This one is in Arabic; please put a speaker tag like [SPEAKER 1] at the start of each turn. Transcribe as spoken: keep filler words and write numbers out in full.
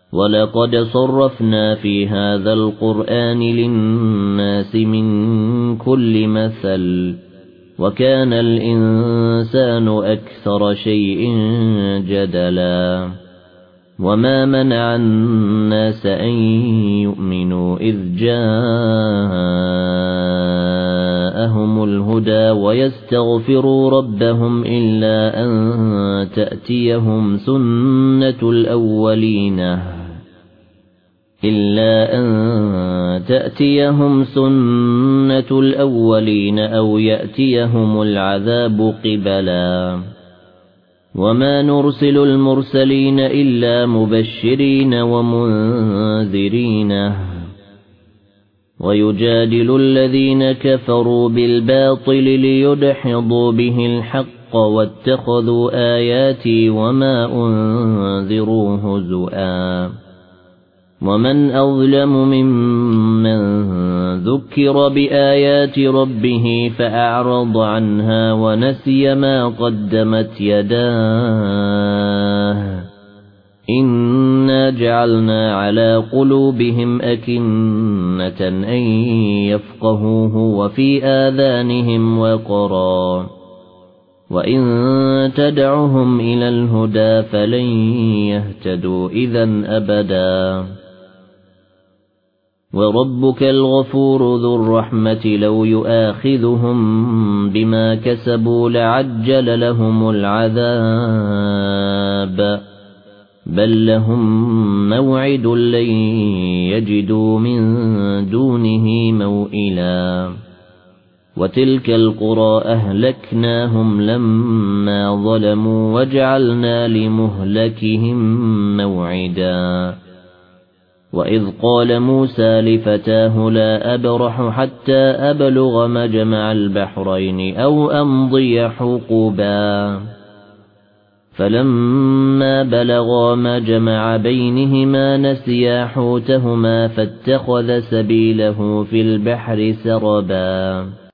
[SPEAKER 1] وَلَقَدْ صَرَّفْنَا فِي هَذَا الْقُرْآنِ لِلنَّاسِ مِنْ كُلِّ مَثَلٍ وَكَانَ الْإِنسَانُ أَكْثَرَ شَيْءٍ جَدَلًا وَمَا مَنَعَ النَّاسَ أَن يُؤْمِنُوا إِذْ جَاءَهُمُ الْهُدَى وَيَسْتَغْفِرُوا رَبَّهُمْ إِلَّا أَن تَأْتِيَهُمْ سُنَّةُ الْأَوَّلِينَ إِلَّا أَن تَأْتِيَهُمْ سُنَّةُ الْأَوَّلِينَ أَوْ يَأْتِيَهُمُ الْعَذَابُ قِبَلًا وَمَا نُرْسِلُ الْمُرْسَلِينَ إِلَّا مُبَشِّرِينَ وَمُنذِرِينَ وَيُجَادِلُ الَّذِينَ كَفَرُوا بِالْبَاطِلِ لِيُدْحِضُوا بِهِ الْحَقَّ وَاتَّخَذُوا آيَاتِي وَمَا أُنذِرُوا هُزُوًا وَمَنْ أَظْلَمُ مِمَّنْ ذُكِّرَ بِآيَاتِ رَبِّهِ فَأَعْرَضَ عَنْهَا وَنَسِيَ مَا قَدَّمَتْ يَدَاهُ إِنَّا جَعَلْنَا عَلَى قُلُوبِهِمْ أَكِنَّةً أَن يَفْقَهُوهُ وَفِي آذَانِهِمْ وَقْرًا وَإِن تَدْعُهُمْ إِلَى الْهُدَى فَلَن يَهْتَدُوا إِذًا أَبَدًا وَرَبُّكَ الْغَفُورُ ذُو الرَّحْمَةِ لَوْ يُؤَاخِذُهُم بِمَا كَسَبُوا لَعَجَّلَ لَهُمُ الْعَذَابَ بَل لَّهُم مَّوْعِدٌ لَّن يَجِدُوا مِن دُونِهِ مَوْئِلًا وَتِلْكَ الْقُرَى أَهْلَكْنَاهُمْ لَمَّا ظَلَمُوا وَجَعَلْنَا لِمُهْلِكِهِم مَّوْعِدًا وَإِذْ قَالَ مُوسَى لِفَتَاهُ لَا أَبْرَحُ حَتَّى أَبْلُغَ مَجْمَعَ الْبَحْرَيْنِ أَوْ أَمْضِيَ حُقُبًا فَلَمَّا بَلَغَا مَجْمَعَ بَيْنِهِمَا نَسِيَا حُوتَهُمَا فَاتَّخَذَ سَبِيلَهُ فِي الْبَحْرِ سَرَبًا